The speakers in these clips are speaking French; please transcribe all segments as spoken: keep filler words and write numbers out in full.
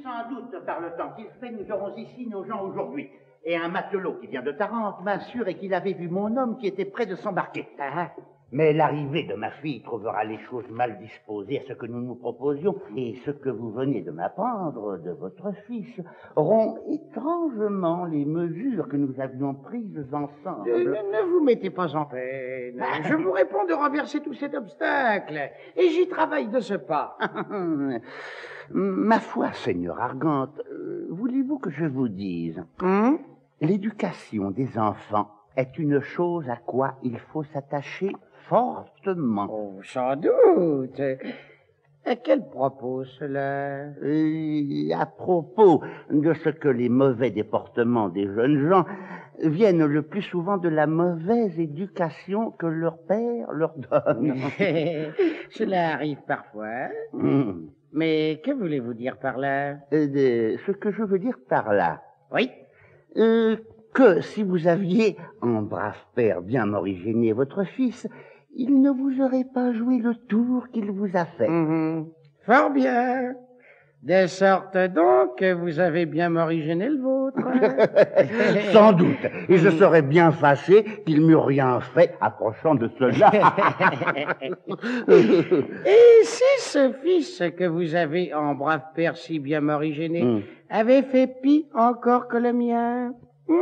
Sans doute, par le temps qu'il fait, nous aurons ici nos gens aujourd'hui. Et un matelot qui vient de Tarente m'assure qu'il avait vu mon homme qui était près de s'embarquer. Ah, mais l'arrivée de ma fille trouvera les choses mal disposées à ce que nous nous proposions, et ce que vous venez de m'apprendre de votre fils rompt étrangement les mesures que nous avions prises ensemble. Ne, ne vous mettez pas en peine. Je vous réponds de renverser tout cet obstacle, et j'y travaille de ce pas. Ma foi, Seigneur Argante, euh, voulez-vous que je vous dise hum? L'éducation des enfants est une chose à quoi il faut s'attacher fortement. Oh, sans doute. À quel propos cela? Et à propos de ce que les mauvais déportements des jeunes gens viennent le plus souvent de la mauvaise éducation que leur père leur donne. Cela arrive parfois. Mmh. Mais que voulez-vous dire par là? Euh, de, ce que je veux dire par là, Oui. euh, que si vous aviez, en brave père bien morigéné votre fils, il ne vous aurait pas joué le tour qu'il vous a fait. Mmh. Fort bien. De sorte donc que vous avez bien morigéné le vôtre. Sans doute. Et je serais bien fâché qu'il m'eût rien fait approchant de cela. Et si ce fils que vous avez en brave père si bien morigéné mmh. avait fait pis encore que le mien? Mmh?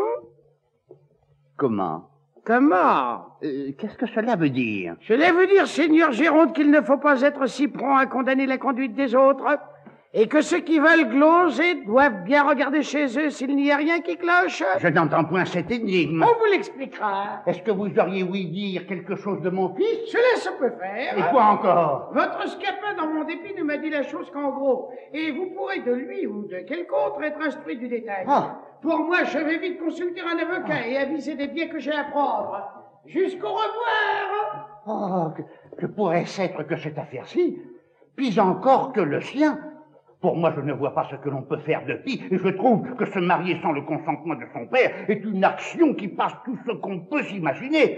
Comment? Comment? Euh, qu'est-ce que cela veut dire? Cela veut dire, Seigneur Géronte, qu'il ne faut pas être si prompt à condamner la conduite des autres, et que ceux qui veulent gloser doivent bien regarder chez eux s'il n'y a rien qui cloche. Je n'entends point cette énigme. On vous l'expliquera. Est-ce que vous auriez ouï dire quelque chose de mon fils? Cela se peut faire. Et quoi encore? Votre scapin, dans mon dépit, ne m'a dit la chose qu'en gros, et vous pourrez de lui ou de quelque autre être instruit du détail. Ah. Pour moi, je vais vite consulter un avocat ah. et aviser des biens que j'ai à prendre. Jusqu'au revoir. Oh, que, que pourrait-ce être que cette affaire-ci? Puis encore que le sien. Pour moi, je ne vois pas ce que l'on peut faire de pis, et je trouve que se marier sans le consentement de son père est une action qui passe tout ce qu'on peut s'imaginer.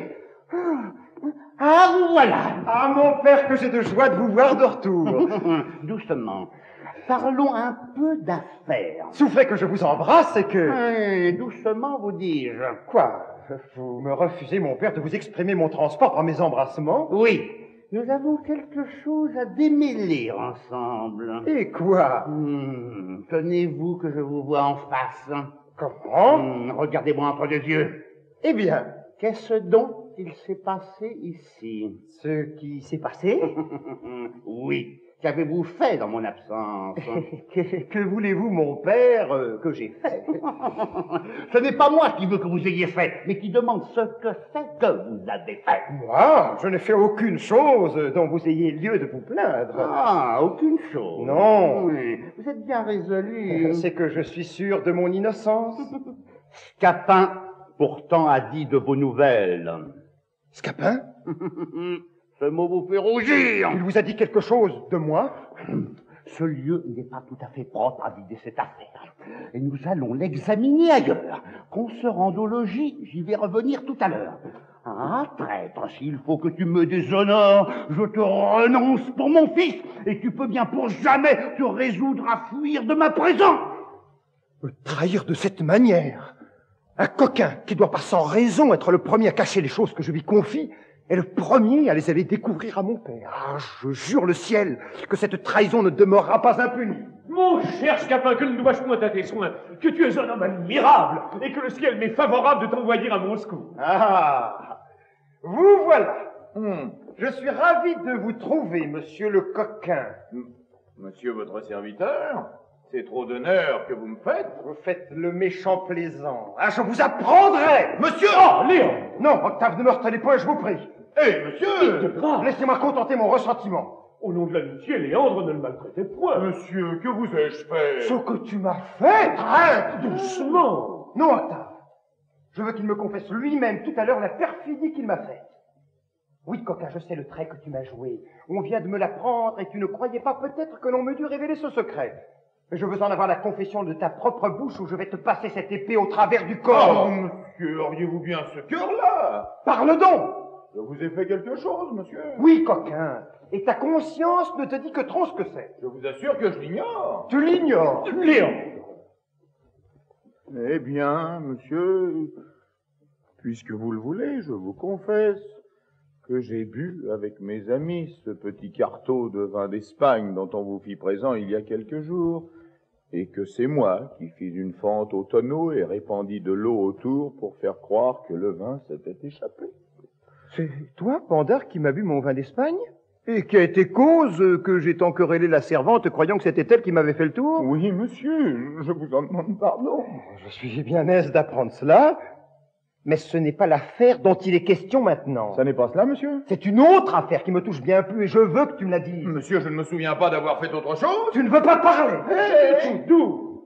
Ah, vous voilà. Ah, mon père, que j'ai de joie de vous voir de retour. Doucement. Parlons un peu d'affaires. Soufflez que je vous embrasse et que... Eh, doucement, vous dis-je. Quoi? Vous me refusez, mon père, de vous exprimer mon transport par mes embrassements? Oui. Nous avons quelque chose à démêler ensemble. Et quoi? hmm, Tenez-vous que je vous vois en face. Comment? hmm, Regardez-moi entre les yeux. Eh bien, qu'est-ce donc qu'il s'est passé ici? Ce qui s'est passé? Oui. Qu'avez-vous fait dans mon absence? que, que voulez-vous, mon père, euh, que j'ai fait? Ce n'est pas moi qui veux que vous ayez fait, mais qui demande ce que c'est que vous avez fait. Moi, je n'ai fait aucune chose dont vous ayez lieu de vous plaindre. Ah, aucune chose? Non. Oui, vous êtes bien résolu. C'est que je suis sûr de mon innocence. Scapin, pourtant, a dit de vos nouvelles. Scapin? Ce mot vous fait rougir. Il vous a dit quelque chose de moi? Ce lieu n'est pas tout à fait propre à vider cette affaire. Et nous allons l'examiner ailleurs. Qu'on se rende au logis, j'y vais revenir tout à l'heure. Ah, traître, s'il faut que tu me déshonores, je te renonce pour mon fils, et tu peux bien pour jamais te résoudre à fuir de ma présence. Me trahir de cette manière? Un coquin qui doit pas sans raison être le premier à cacher les choses que je lui confie, est le premier à les aller découvrir à mon père. Ah, je jure le ciel que cette trahison ne demeurera pas impunie. Mon cher Scapin, que ne dois-je point à tes soins, que tu es un homme admirable, et que le ciel m'est favorable de t'envoyer à Moscou. Ah, vous voilà. Hum. Je suis ravi de vous trouver, monsieur le coquin. Monsieur votre serviteur, c'est trop d'honneur que vous me faites. Vous faites le méchant plaisant. Ah, je vous apprendrai. Monsieur! Oh, Léon! Non, Octave, ne me retenez point, je vous prie. Eh, monsieur! Laissez-moi contenter mon ressentiment. Au nom de l'amitié, Léandre, ne le maltraitez point. Monsieur, que vous ai-je fait? Ce que tu m'as fait, traître! Doucement! Non, Octave. Je veux qu'il me confesse lui-même tout à l'heure la perfidie qu'il m'a faite. Oui, coquin, je sais le trait que tu m'as joué. On vient de me l'apprendre et tu ne croyais pas peut-être que l'on me dût révéler ce secret. Mais je veux en avoir la confession de ta propre bouche ou je vais te passer cette épée au travers du corps. Oh, monsieur, auriez-vous bien ce cœur-là? Parle donc! Je vous ai fait quelque chose, monsieur. Oui, coquin. Et ta conscience ne te dit que trop ce que c'est. Je vous assure que je l'ignore. Tu l'ignores. Léon! Eh bien, monsieur, puisque vous le voulez, je vous confesse que j'ai bu avec mes amis ce petit cartot de vin d'Espagne dont on vous fit présent il y a quelques jours, et que c'est moi qui fis une fente au tonneau et répandis de l'eau autour pour faire croire que le vin s'était échappé. C'est toi, Pandare, qui m'as bu mon vin d'Espagne? Et qui a été cause que j'ai tant querellé la servante, croyant que c'était elle qui m'avait fait le tour? Oui, monsieur, je vous en demande pardon. Je suis bien aise d'apprendre cela, mais ce n'est pas l'affaire dont il est question maintenant. Ça n'est pas cela, monsieur? C'est une autre affaire qui me touche bien plus, et je veux que tu me la dises. Monsieur, je ne me souviens pas d'avoir fait autre chose. Tu ne veux pas parler? Hey, d'où?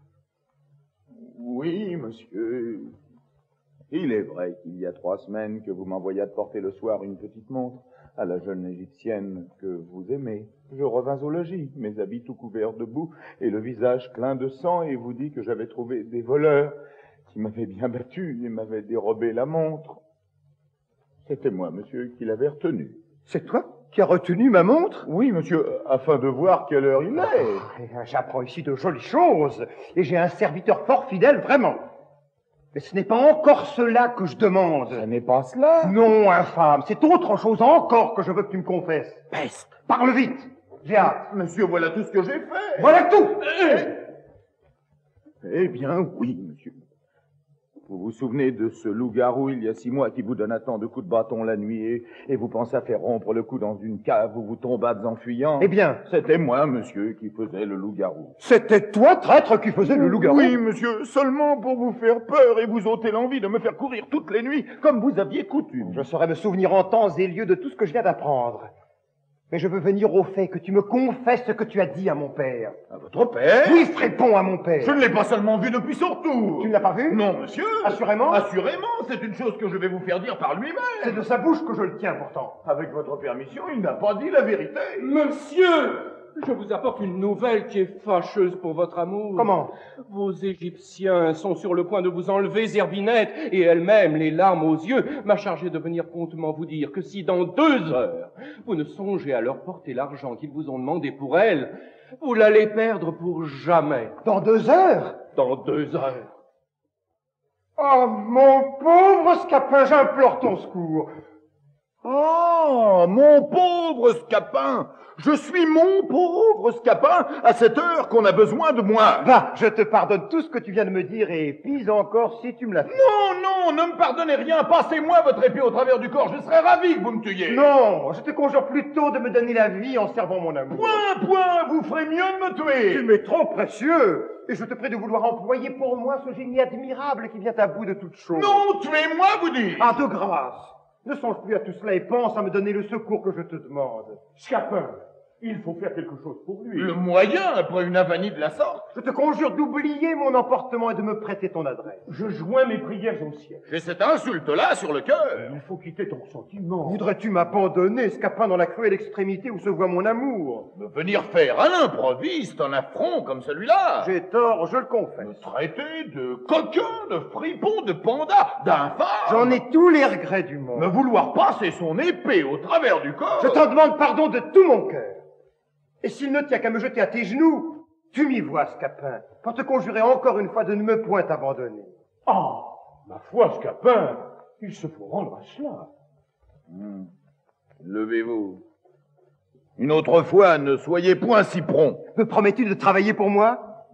Oui, monsieur. Il est vrai qu'il y a trois semaines que vous m'envoyâtes porter le soir une petite montre à la jeune égyptienne que vous aimez. Je revins au logis, mes habits tout couverts de boue et le visage plein de sang, et vous dis que j'avais trouvé des voleurs qui m'avaient bien battu et m'avaient dérobé la montre. C'était moi, monsieur, qui l'avais retenue. C'est toi qui as retenu ma montre? Oui, monsieur, afin de voir quelle heure il est. Oh, j'apprends ici de jolies choses, et j'ai un serviteur fort fidèle, vraiment. Mais ce n'est pas encore cela que je demande. Ce n'est pas cela. Non, infâme, c'est autre chose encore que je veux que tu me confesses. Peste. Parle vite, j'ai hâte. Monsieur, voilà tout ce que j'ai fait. Voilà tout. Eh bien, oui, monsieur. Vous vous souvenez de ce loup-garou il y a six mois qui vous donna tant de coups de bâton la nuit et, et vous pensez faire rompre le cou dans une cave où vous tombâtes en fuyant? Eh bien, c'était moi, monsieur, qui faisais le loup-garou. C'était toi, traître, qui faisais le loup-garou? Oui, monsieur, seulement pour vous faire peur et vous ôter l'envie de me faire courir toutes les nuits, comme vous aviez coutume. Je saurais me souvenir en temps et lieu de tout ce que je viens d'apprendre. Mais je veux venir au fait que tu me confesses ce que tu as dit à mon père. À votre père? Oui, réponds à mon père. Je ne l'ai pas seulement vu depuis son retour. Tu ne l'as pas vu? Non, monsieur. Assurément? Assurément, c'est une chose que je vais vous faire dire par lui-même. C'est de sa bouche que je le tiens pourtant. Avec votre permission, il n'a pas dit la vérité. Monsieur, je vous apporte une nouvelle qui est fâcheuse pour votre amour. Comment? Vos Égyptiens sont sur le point de vous enlever Zerbinette, et elle-même, les larmes aux yeux, m'a chargé de venir promptement vous dire que si dans deux heures, vous ne songez à leur porter l'argent qu'ils vous ont demandé pour elle, vous l'allez perdre pour jamais. Dans deux heures? Dans deux heures. Oh, mon pauvre Scapin, j'implore ton secours. Oh, mon pauvre Scapin! Je suis mon pauvre Scapin à cette heure qu'on a besoin de moi. Va, je te pardonne tout ce que tu viens de me dire et pis encore si tu me l'as fait. Non, non, ne me pardonnez rien. Passez-moi votre épée au travers du corps. Je serais ravi que vous me tuiez. Non, je te conjure plutôt de me donner la vie en servant mon amour. Point, point, vous ferez mieux de me tuer. Tu m'es trop précieux. Et je te prie de vouloir employer pour moi ce génie admirable qui vient à bout de toute chose. Non, tuez-moi, vous dites. Ah, de grâce. Ne songe plus à tout cela et pense à me donner le secours que je te demande. Scapin, il faut faire quelque chose pour lui. Le moyen, après une avanie de la sorte. Je te conjure d'oublier mon emportement et de me prêter ton adresse. Je joins mes prières au ciel. J'ai cette insulte-là sur le cœur. Il faut quitter ton sentiment. Voudrais-tu m'abandonner, Scapin, dans la cruelle extrémité où se voit mon amour? Me venir faire à l'improviste un affront comme celui-là. J'ai tort, je le confesse. Me traiter de coquin, de fripon, de panda, d'infâme. J'en ai tous les regrets du monde. Me vouloir passer son épée au travers du corps. Je t'en demande pardon de tout mon cœur. Et s'il ne tient qu'à me jeter à tes genoux, tu m'y vois, Scapin, pour te conjurer encore une fois de ne me point abandonner. Ah, ma foi, Scapin, il se faut rendre à cela. Hum. Levez-vous. Une autre fois, ne soyez point si prompt. Me promets-tu de travailler pour moi?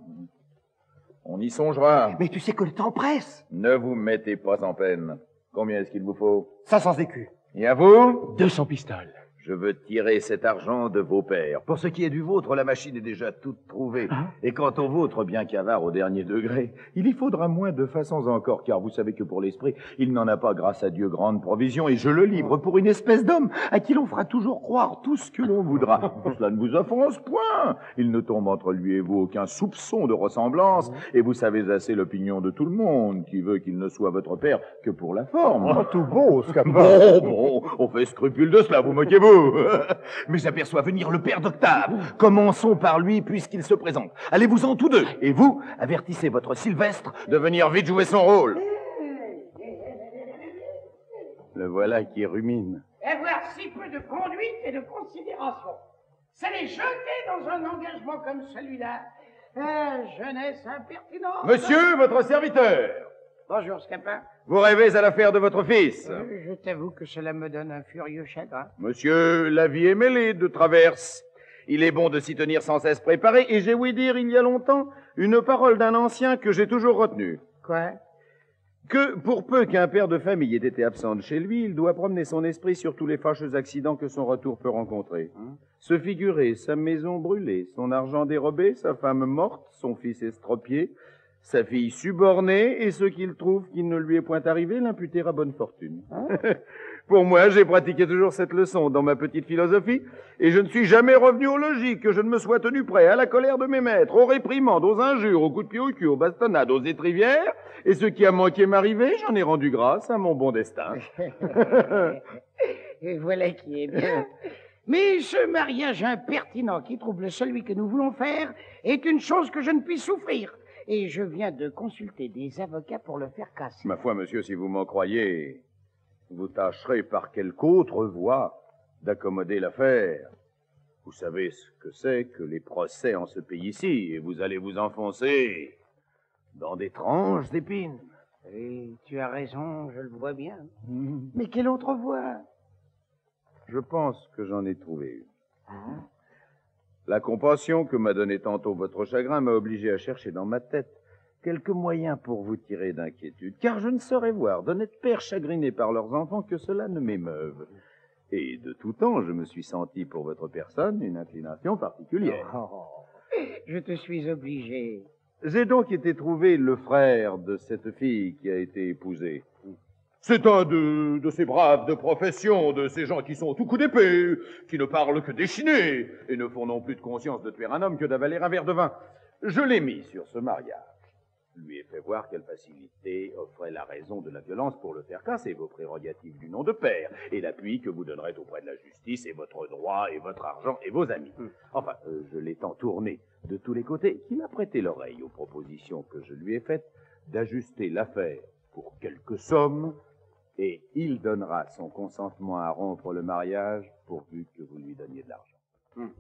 On y songera. Mais tu sais que le temps presse. Ne vous mettez pas en peine. Combien est-ce qu'il vous faut? cinq cents écus. Et à vous? deux cents pistoles. Je veux tirer cet argent de vos pères. Pour ce qui est du vôtre, la machine est déjà toute trouvée. Hein? Et quant au vôtre, bien qu'avare au dernier degré, il y faudra moins de façons encore, car vous savez que pour l'esprit, il n'en a pas, grâce à Dieu, grande provision, et je le livre pour une espèce d'homme à qui l'on fera toujours croire tout ce que l'on voudra. Cela ne vous offense point. Il ne tombe entre lui et vous aucun soupçon de ressemblance, et vous savez assez l'opinion de tout le monde, qui veut qu'il ne soit votre père que pour la forme. Oh, tout beau, Scapin. Bon, bon, on fait scrupule de cela, vous moquez-vous. Mais j'aperçois venir le père d'Octave. Commençons par lui, puisqu'il se présente. Allez-vous-en tous deux. Et vous, avertissez votre Sylvestre de venir vite jouer son rôle. Le voilà qui rumine. Avoir si peu de conduite et de considération. Ça les jeter dans un engagement comme celui-là. Ah, jeunesse impertinente. Monsieur, votre serviteur. Bonjour, Scapin. Vous rêvez à l'affaire de votre fils. Euh, je t'avoue que cela me donne un furieux chagrin. Monsieur, la vie est mêlée de traverses. Il est bon de s'y tenir sans cesse préparé, et j'ai ouï dire il y a longtemps une parole d'un ancien que j'ai toujours retenue. Quoi? Que, pour peu qu'un père de famille ait été absent de chez lui, il doit promener son esprit sur tous les fâcheux accidents que son retour peut rencontrer. Hein? Se figurer sa maison brûlée, son argent dérobé, sa femme morte, son fils estropié, sa fille subornée, et ce qu'il trouve qui ne lui est point arrivé, l'imputer à bonne fortune. Hein? Pour moi, j'ai pratiqué toujours cette leçon dans ma petite philosophie, et je ne suis jamais revenu au logis que je ne me sois tenu prêt à la colère de mes maîtres, aux réprimandes, aux injures, aux coups de pied au cul, aux bastonnades, aux étrivières, et ce qui a manqué m'arriver, j'en ai rendu grâce à mon bon destin. Et voilà qui est bien. Mais ce mariage impertinent qui trouble celui que nous voulons faire est une chose que je ne puis souffrir. Et je viens de consulter des avocats pour le faire casser. Ma foi, monsieur, si vous m'en croyez, vous tâcherez par quelque autre voie d'accommoder l'affaire. Vous savez ce que c'est que les procès en ce pays-ci, et vous allez vous enfoncer dans des tranches d'épines. Oui, tu as raison, je le vois bien. Mmh. Mais quelle autre voie? Je pense que j'en ai trouvé une. Ah. La compassion que m'a donnée tantôt votre chagrin m'a obligé à chercher dans ma tête quelques moyens pour vous tirer d'inquiétude, car je ne saurais voir d'honnêtes pères chagrinés par leurs enfants que cela ne m'émeuve. Et de tout temps, je me suis senti pour votre personne une inclination particulière. Oh, je te suis obligé. J'ai donc été trouver le frère de cette fille qui a été épousée. C'est un de, de ces braves de profession, de ces gens qui sont tout coup d'épée, qui ne parlent que d'échiner, et ne font non plus de conscience de tuer un homme que d'avaler un verre de vin. Je l'ai mis sur ce mariage. Lui ai fait voir quelle facilité offrait la raison de la violence pour le faire casser, vos prérogatives du nom de père, et l'appui que vous donnerez auprès de la justice, et votre droit, et votre argent, et vos amis. Enfin, euh, je l'ai tant tourné de tous les côtés qu'il a prêté l'oreille aux propositions que je lui ai faites d'ajuster l'affaire pour quelques sommes, et il donnera son consentement à rompre le mariage pourvu que vous lui donniez de l'argent. Hum.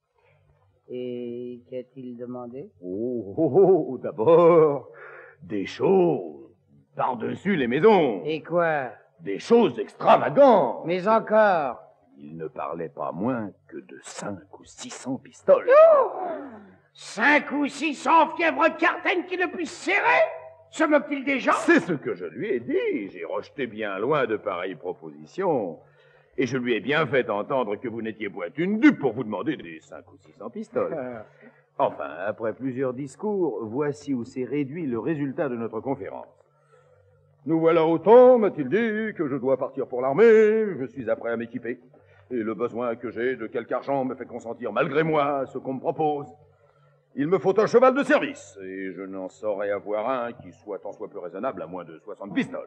Et qu'a-t-il demandé? Oh, oh, oh, d'abord, des choses par-dessus les maisons. Et quoi? Des choses extravagantes. Mais encore? Il ne parlait pas moins que de cinq ou six cents pistoles. Oh, cinq ou six cents fièvres cartaines qui ne puissent serrer? Se moque-t-il des gens? C'est ce que je lui ai dit. J'ai rejeté bien loin de pareilles propositions. Et je lui ai bien fait entendre que vous n'étiez point une dupe pour vous demander des cinq ou six cents pistoles. Enfin, après plusieurs discours, voici où s'est réduit le résultat de notre conférence. Nous voilà autant, m'a-t-il dit, que je dois partir pour l'armée. Je suis apprêt à m'équiper. Et le besoin que j'ai de quelque argent me fait consentir malgré moi à ce qu'on me propose. Il me faut un cheval de service, et je n'en saurais avoir un qui soit tant soit peu raisonnable à moins de soixante pistoles.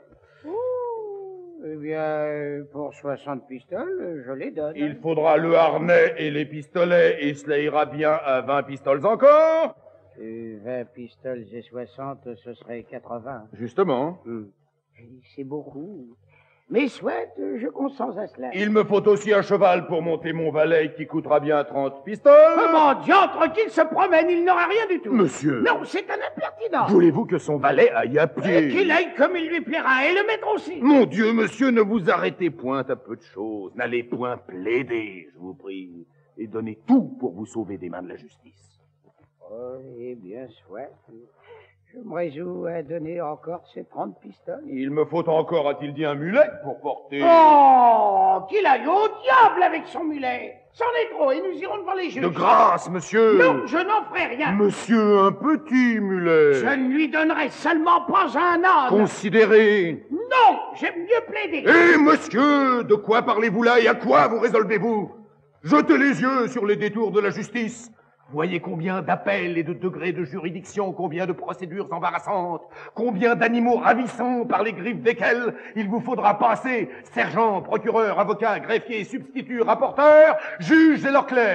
Eh bien, pour soixante pistoles, je les donne. Il faudra le harnais et les pistolets, et cela ira bien à vingt pistoles encore. Et vingt pistoles et soixante, ce serait quatre-vingts. Justement. Hum. C'est beaucoup. Mais soit, je consens à cela. Il me faut aussi un cheval pour monter mon valet qui coûtera bien trente pistoles. Comment diantre qu'il se promène, il n'aura rien du tout. Monsieur. Non, c'est un impertinent. Voulez-vous que son valet aille à pied? Et qu'il aille comme il lui plaira, et le maître aussi. Mon Dieu, monsieur, ne vous arrêtez point à peu de choses. N'allez point plaider, je vous prie, et donnez tout pour vous sauver des mains de la justice. Oh, eh bien, soit. Je me résous à donner encore ces trente pistoles. Il me faut encore, a-t-il dit, un mulet pour porter... Oh, qu'il aille au diable avec son mulet. C'en est trop, et nous irons devant les juges. De grâce, monsieur. Non, je n'en ferai rien. Monsieur, un petit mulet. Je ne lui donnerai seulement pas un âne. Considérez. Non, j'aime mieux plaider. Eh, monsieur, de quoi parlez-vous là et à quoi vous résolvez-vous? Jetez les yeux sur les détours de la justice. Voyez combien d'appels et de degrés de juridiction, combien de procédures embarrassantes, combien d'animaux ravissants par les griffes desquels il vous faudra passer, sergents, procureurs, avocats, greffiers, substituts, rapporteurs, juges et leurs clercs.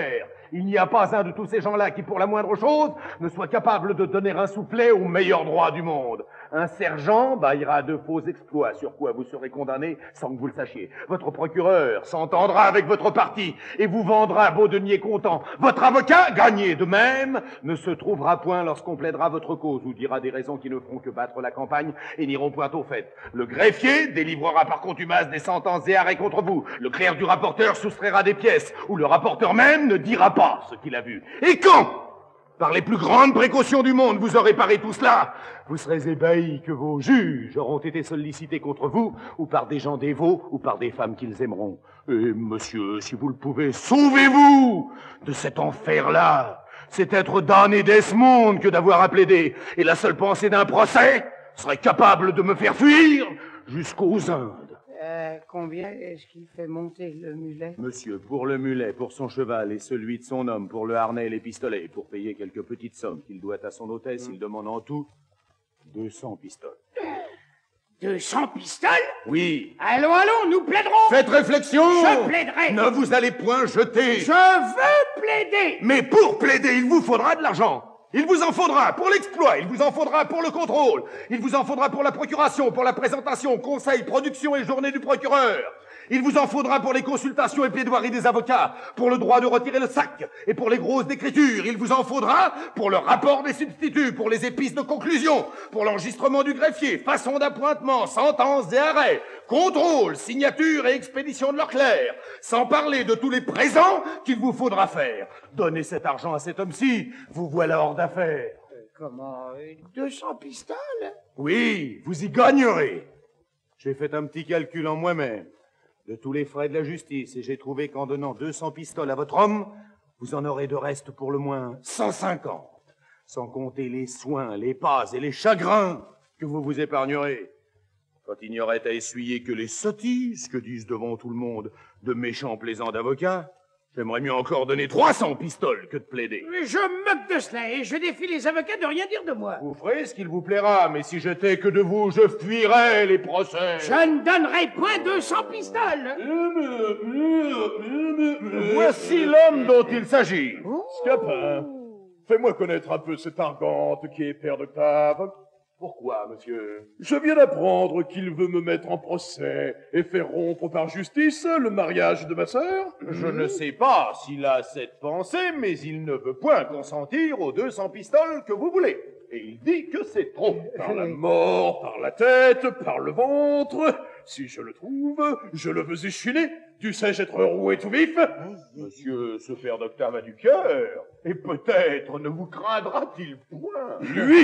Il n'y a pas un de tous ces gens-là qui, pour la moindre chose, ne soit capable de donner un soufflet au meilleur droit du monde. Un sergent baillera de faux exploits sur quoi vous serez condamné sans que vous le sachiez. Votre procureur s'entendra avec votre parti et vous vendra beau denier comptant. Votre avocat, gagné de même, ne se trouvera point lorsqu'on plaidera votre cause ou dira des raisons qui ne feront que battre la campagne et n'iront point au fait. Le greffier délivrera par contumace des sentences et arrêts contre vous. Le clerc du rapporteur soustraira des pièces ou le rapporteur même ne dira pas ce qu'il a vu. Et quand, par les plus grandes précautions du monde, vous aurez paré tout cela, vous serez ébahis que vos juges auront été sollicités contre vous, ou par des gens dévots, ou par des femmes qu'ils aimeront. Et monsieur, si vous le pouvez, sauvez-vous de cet enfer-là. C'est être damné dès ce monde que d'avoir à plaider. Et la seule pensée d'un procès serait capable de me faire fuir jusqu'aux Indes. Euh, combien est-ce qu'il fait monter le mulet? Monsieur, pour le mulet, pour son cheval et celui de son homme, pour le harnais et les pistolets, pour payer quelques petites sommes qu'il doit à son hôtesse, il demande en tout deux cents pistoles. deux cents pistoles? Oui. Allons, allons, nous plaiderons. Faites réflexion. Je plaiderai. Ne vous allez point jeter. Je veux plaider. Mais pour plaider, il vous faudra de l'argent. Il vous en faudra pour l'exploit, il vous en faudra pour le contrôle, il vous en faudra pour la procuration, pour la présentation, conseil, production et journée du procureur. Il vous en faudra pour les consultations et plaidoiries des avocats, pour le droit de retirer le sac et pour les grosses d'écriture. Il vous en faudra pour le rapport des substituts, pour les épices de conclusion, pour l'enregistrement du greffier, façon d'appointement, sentences et arrêts, contrôle, signature et expédition de leur clerc, sans parler de tous les présents qu'il vous faudra faire. Donnez cet argent à cet homme-ci, vous voilà hors d'affaires. Euh, comment? deux cents pistoles? Oui, vous y gagnerez. J'ai fait un petit calcul en moi-même de tous les frais de la justice, et j'ai trouvé qu'en donnant deux cents pistoles à votre homme, vous en aurez de reste pour le moins cent cinquante, sans compter les soins, les pas et les chagrins que vous vous épargnerez. Quand il n'y aurait à essuyer que les sottises que disent devant tout le monde de méchants plaisants d'avocats, j'aimerais mieux encore donner trois cents pistoles que de plaider. Je me moque de cela et je défie les avocats de rien dire de moi. Vous ferez ce qu'il vous plaira, mais si j'étais que de vous, je fuirais les procès. Je ne donnerai point deux cents pistoles. Voici l'homme dont il s'agit. Scapin, fais-moi connaître un peu cet Argante qui est père d'Octave. Pourquoi, monsieur? Je viens d'apprendre qu'il veut me mettre en procès et faire rompre par justice le mariage de ma sœur. Je ne sais pas s'il a cette pensée, mais il ne veut point consentir aux deux cents pistoles que vous voulez. Et il dit que c'est trop. Par la mort, par la tête, par le ventre. Si je le trouve, je le veux échiner. Dussé-je être roué tout vif? Monsieur, ce père d'Octave a du cœur. Et peut-être ne vous craindra-t-il point? Lui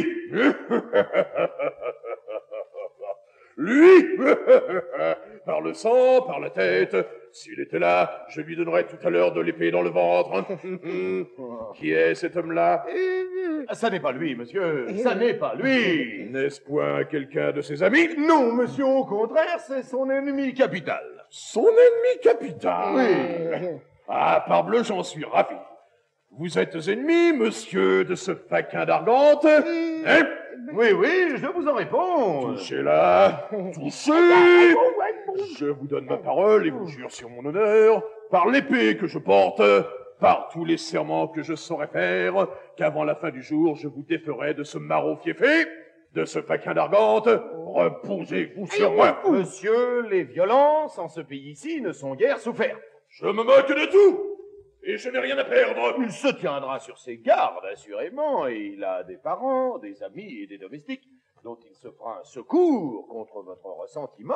Lui Par le sang, par la tête. S'il était là, je lui donnerais tout à l'heure de l'épée dans le ventre. Qui est cet homme-là? Ça n'est pas lui, monsieur. Ça n'est pas lui. N'est-ce point quelqu'un de ses amis? Non, monsieur, au contraire, c'est son ennemi capital. Son ennemi capital? Oui. Ah, parbleu, j'en suis ravi. Vous êtes ennemi, monsieur, de ce faquin d'Argante? Hein? Oui, oui, je vous en réponds. Touchez-la, touchez. Je vous donne ma parole et vous jure sur mon honneur, par l'épée que je porte, par tous les serments que je saurais faire, qu'avant la fin du jour, je vous déferai de ce maraud fiefé, de ce faquin d'Argante. Reposez-vous sur moi. Monsieur, les violences en ce pays-ci ne sont guère souffertes. Je me moque de tout. Et je n'ai rien à perdre. Il se tiendra sur ses gardes, assurément, et il a des parents, des amis et des domestiques dont il se fera un secours contre votre ressentiment.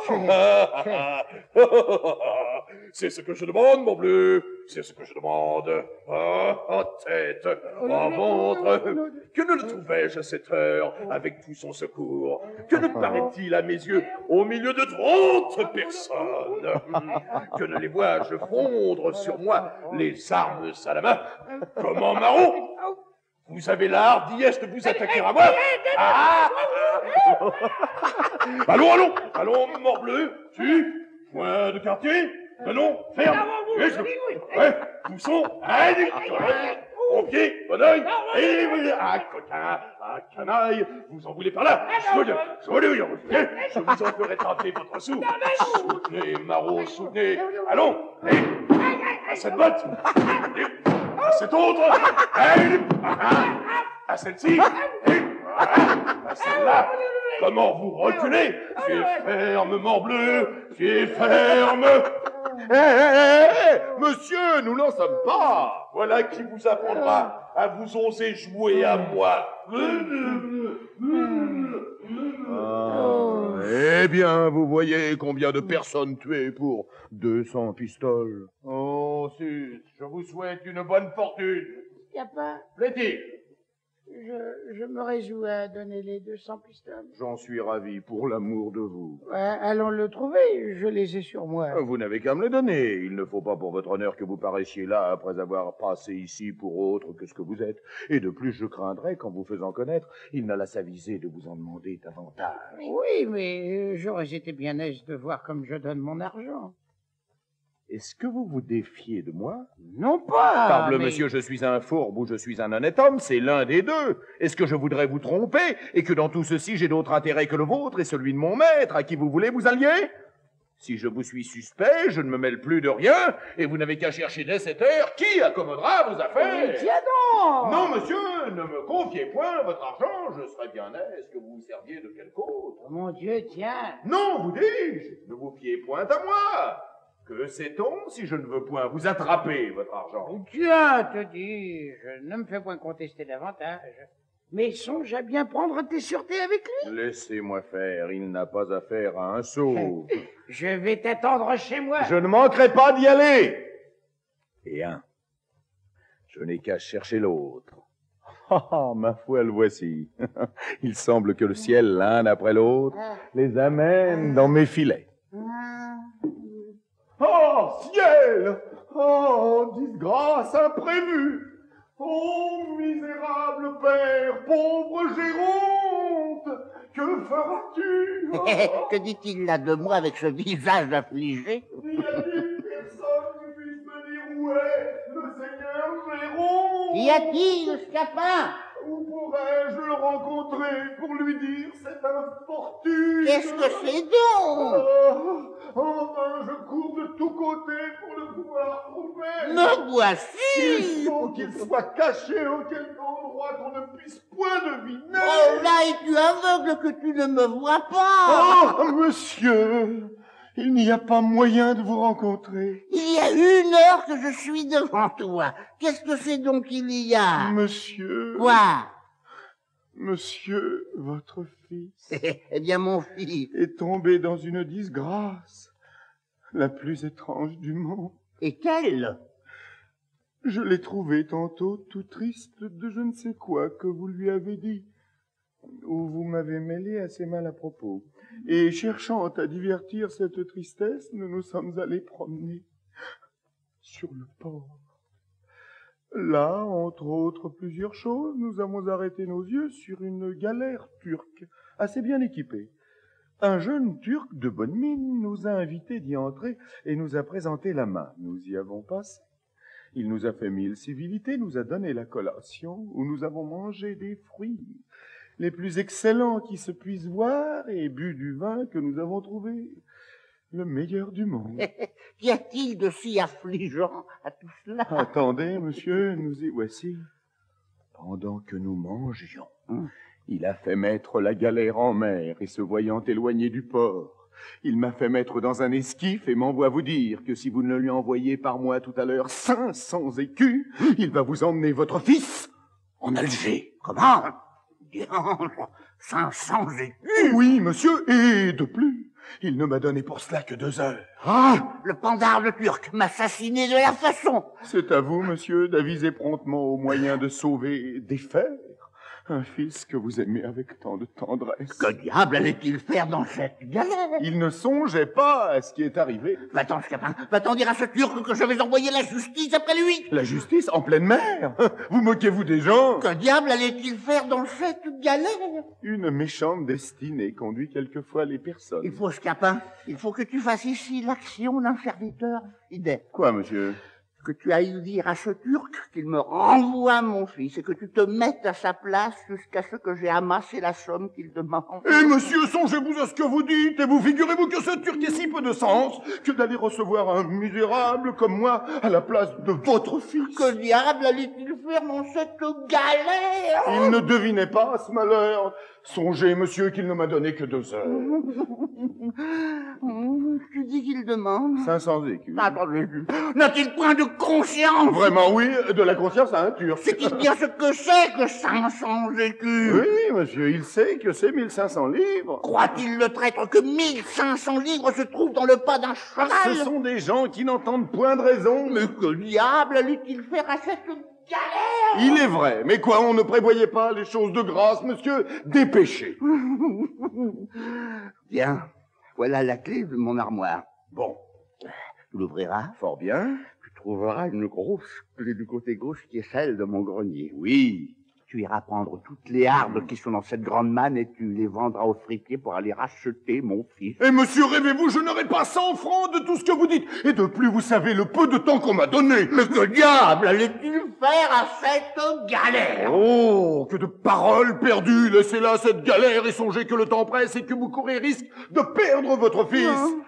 C'est ce que je demande, mon bleu. C'est ce que je demande. Ah, en tête, en ventre. Que ne le trouvais-je à cette heure, avec tout son secours? Que ne paraît-il à mes yeux, au milieu de trente personnes? Que ne les vois-je fondre sur moi, les armes à la main? Comment, Marot? Vous avez la hardiesse de vous attaquer à moi? Ah! Allons, allons, allons, morbleu, tu, point de quartier, allons, ferme, et je, ouais, poussons, allez, au pied, bon oeil, et ah, coquin, ah, canaille, vous en voulez par là, je, je, je, je vous en ferai tenter votre sou, soutenez, Marot, soutenez, allons, et, à cette botte, à cette autre, et à celle-ci, et à celle-là. Comment vous reculez? Pied ferme, morbleu, pied ferme. Hé, hé, hé, monsieur, nous n'en sommes pas. Voilà qui vous apprendra à vous oser jouer à moi. Ah, eh bien, vous voyez combien de personnes tuées pour deux cents pistoles. Oh, Sus, je vous souhaite une bonne fortune. Scapin, Plaît-il? je, je me résous à donner les deux cents pistoles. J'en suis ravi pour l'amour de vous. Ouais, allons le trouver, je les ai sur moi. Vous n'avez qu'à me le donner. Il ne faut pas pour votre honneur que vous paraissiez là après avoir passé ici pour autre que ce que vous êtes. Et de plus, je craindrais qu'en vous faisant connaître, il n'allât s'aviser de vous en demander davantage. Oui, mais j'aurais été bien aise de voir comme je donne mon argent. Est-ce que vous vous défiez de moi? Non pas. Parble, mais... monsieur, je suis un fourbe ou je suis un honnête homme, c'est l'un des deux. Est-ce que je voudrais vous tromper et que dans tout ceci, j'ai d'autre intérêt que le vôtre et celui de mon maître, à qui vous voulez vous allier? Si je vous suis suspect, je ne me mêle plus de rien, et vous n'avez qu'à chercher dès cette heure qui accommodera vos affaires. Mais tiens donc! Non, monsieur, ne me confiez point votre argent, je serais bien aise que vous vous serviez de quelque autre. Oh, mon Dieu, tiens! Non, vous dis-je, ne vous fiez point à moi. Que sait-on si je ne veux point vous attraper votre argent? Tiens, te dis-je, ne me fais point contester davantage. Mais songe à bien prendre tes sûretés avec lui. Laissez-moi faire, il n'a pas affaire à un sot. Je vais t'attendre chez moi. Je ne manquerai pas d'y aller. Et un, je n'ai qu'à chercher l'autre. Ah, ma foi, le voici. Il semble que le ciel, l'un après l'autre, les amène dans mes filets. Oh, ciel! Oh, disgrâce imprévue! Oh, misérable père, pauvre Géronte! Que feras-tu? Oh, Que dit-il là de moi avec ce visage affligé? y a-t-il personne qui puisse me dire où est le seigneur Géronte? Y a-t-il, Scapin? Où pourrais-je le rencontrer pour lui dire cette infortune? Qu'est-ce que c'est donc? Oh, enfin, je cours de tous côtés pour le pouvoir trouver. Me voici! Il faut qu'il soit caché en quelque endroit qu'on ne puisse point deviner. Oh, là es-tu aveugle que tu ne me vois pas? Oh, monsieur, il n'y a pas moyen de vous rencontrer. Il y a une heure que je suis devant toi. Qu'est-ce que c'est donc qu'il y a? Monsieur... Quoi? Monsieur, votre fils Eh bien, mon fils. est tombé dans une disgrâce, la plus étrange du monde. Et quelle? Je l'ai trouvé tantôt tout triste de je ne sais quoi que vous lui avez dit, ou vous m'avez mêlé assez mal à propos. Et cherchant à divertir cette tristesse, nous nous sommes allés promener sur le port. Là, entre autres plusieurs choses, nous avons arrêté nos yeux sur une galère turque, assez bien équipée. Un jeune Turc de bonne mine nous a invités d'y entrer et nous a présenté la main. Nous y avons passé. Il nous a fait mille civilités, nous a donné la collation, où nous avons mangé des fruits, les plus excellents qui se puissent voir, et bu du vin que nous avons trouvé le meilleur du monde. Qu'y a-t-il de si affligeant à tout cela? Attendez, monsieur, nous y voici. Pendant que nous mangions, il a fait mettre la galère en mer, et se voyant éloigné du port, il m'a fait mettre dans un esquif et m'envoie vous dire que si vous ne lui envoyez par moi tout à l'heure cinq cents écus, il va vous emmener votre fils en Alger. Comment? Diantre, cinq cents écus? Oui, monsieur, et de plus, il ne m'a donné pour cela que deux heures. Ah, le pandarde turc m'assassinait de la façon. C'est à vous, monsieur, d'aviser promptement aux moyens de sauver des fers un fils que vous aimez avec tant de tendresse. Que diable allait-il faire dans cette galère? Il ne songeait pas à ce qui est arrivé. Va-t'en, Scapin, va-t'en dire à ce Turc que je vais envoyer la justice après lui. La justice en pleine mer? Vous moquez-vous des gens? Que diable allait-il faire dans cette galère? Une méchante destinée conduit quelquefois les personnes. Il faut, Scapin, il faut que tu fasses ici l'action d'un serviteur fidèle. Quoi, monsieur? que tu ailles dire à ce Turc qu'il me renvoie mon fils et que tu te mettes à sa place jusqu'à ce que j'ai amassé la somme qu'il demande. Eh, monsieur, songez-vous à ce que vous dites, et vous figurez-vous que ce Turc ait si peu de sens que d'aller recevoir un misérable comme moi à la place de votre fils. Que diable allait-il faire dans cette galère? Il ne devinait pas ce malheur. Songez, monsieur, qu'il ne m'a donné que deux heures. Tu dis qu'il demande cinq cents écus. Attendez, n'a-t-il point de conscience? Vraiment, oui, de la conscience à un Turc. Sait-il bien ce que c'est que cinq cents écus? Oui, monsieur, il sait que c'est mille cinq cents livres. Croit-il le traître que mille cinq cents livres se trouvent dans le pas d'un cheval? Ce sont des gens qui n'entendent point de raison. Mais que diable allait-il faire à cette galère? Il est vrai, mais quoi, on ne prévoyait pas les choses de grâce, monsieur? Dépêchez. Bien, voilà la clé de mon armoire. Bon. Tu l'ouvriras. Fort bien. Tu trouveras une grosse clé du côté gauche qui est celle de mon grenier. Oui. Tu iras prendre toutes les hardes qui sont dans cette grande manne et tu les vendras au fripier pour aller racheter mon fils. Et monsieur, rêvez-vous, je n'aurai pas cent francs de tout ce que vous dites. Et de plus, vous savez le peu de temps qu'on m'a donné. Mais que diable allait-il faire à cette galère? Oh, que de paroles perdues. Laissez là cette galère et songez que le temps presse et que vous courez risque de perdre votre fils. Non.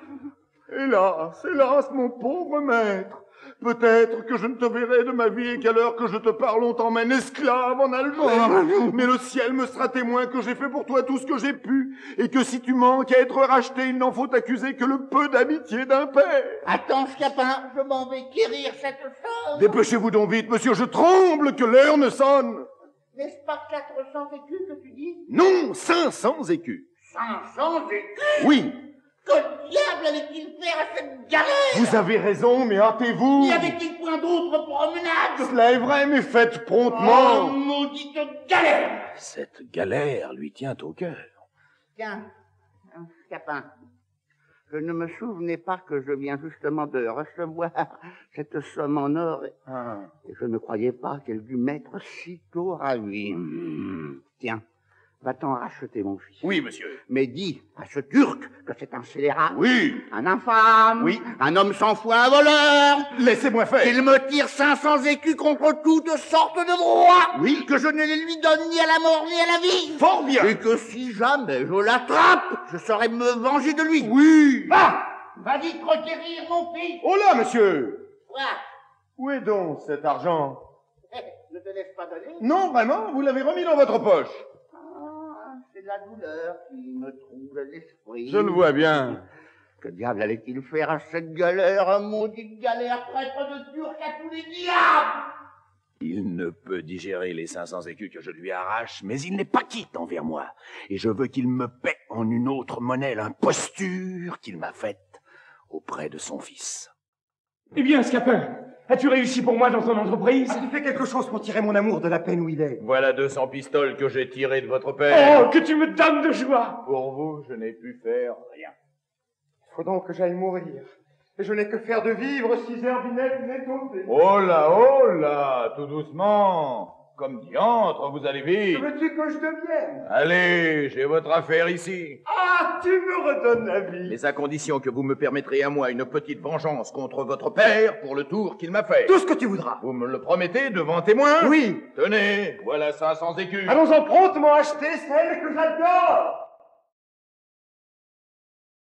Hélas, hélas, mon pauvre maître. Peut-être que je ne te verrai de ma vie et qu'à l'heure que je te parle, on t'emmène esclave en Algérie. Mais le ciel me sera témoin que j'ai fait pour toi tout ce que j'ai pu et que si tu manques à être racheté, il n'en faut accuser que le peu d'amitié d'un père. Attends, Scapin, je m'en vais quérir cette chose. Dépêchez-vous donc vite, monsieur, je tremble que l'heure ne sonne. N'est-ce pas quatre cents écus que tu dis? Non, cinq cents écus. cinq cents écus? Oui. Que diable allait-il faire à cette galère? Vous avez raison, mais hâtez-vous. N'y avait-il point d'autre promenade? Cela est vrai, mais faites promptement. Oh, maudite galère! Cette galère lui tient au cœur. Tiens, Scapin, je ne me souvenais pas que je viens justement de recevoir cette somme en or et, Ah. et je ne croyais pas qu'elle dût m'être sitôt ravie. Mmh. Tiens, va-t'en racheter mon fils. Oui, monsieur. Mais dis à ce Turc que c'est un scélérat, Oui. un infâme, Oui. un homme sans foi, un voleur, Laissez-moi faire. qu'il me tire cinq cents écus contre toutes sortes de droits, Oui. que je ne les lui donne ni à la mort ni à la vie, Fort bien. et que si jamais je l'attrape, je saurai me venger de lui. Oui. Va, va vite requérir mon fils. Oh là, monsieur. Quoi? Où est donc cet argent? Eh, ne te laisse pas donner. Non, vraiment, vous l'avez remis dans votre poche. Ah, c'est la douleur qui me trouble l'esprit. Je le vois bien. Que diable allait-il faire à cette galère, un maudit galère traître de Turc à tous les diables? Il ne peut digérer les cinq cents écus que je lui arrache, mais il n'est pas quitte envers moi. Et je veux qu'il me paie en une autre monnaie l'imposture qu'il m'a faite auprès de son fils. Eh bien, Scapin, as-tu réussi pour moi dans ton entreprise? As-tu fait quelque chose pour tirer mon amour de la peine où il est? Voilà deux cents pistoles que j'ai tirées de votre père. Oh, que tu me donnes de joie! Pour vous, je n'ai pu faire rien. Il faut donc que j'aille mourir. Et je n'ai que faire de vivre si Zerbinette n'est tombée. Oh là, oh là, tout doucement. Comme diantre, vous allez vite. Que veux-tu que je devienne? Allez, j'ai votre affaire ici. Ah, tu me redonnes la vie. Mais à condition que vous me permettrez à moi une petite vengeance contre votre père pour le tour qu'il m'a fait. Tout ce que tu voudras. Vous me le promettez devant témoin? Oui. Tenez, voilà cinq cents écus. Allons-en promptement acheter celle que j'adore.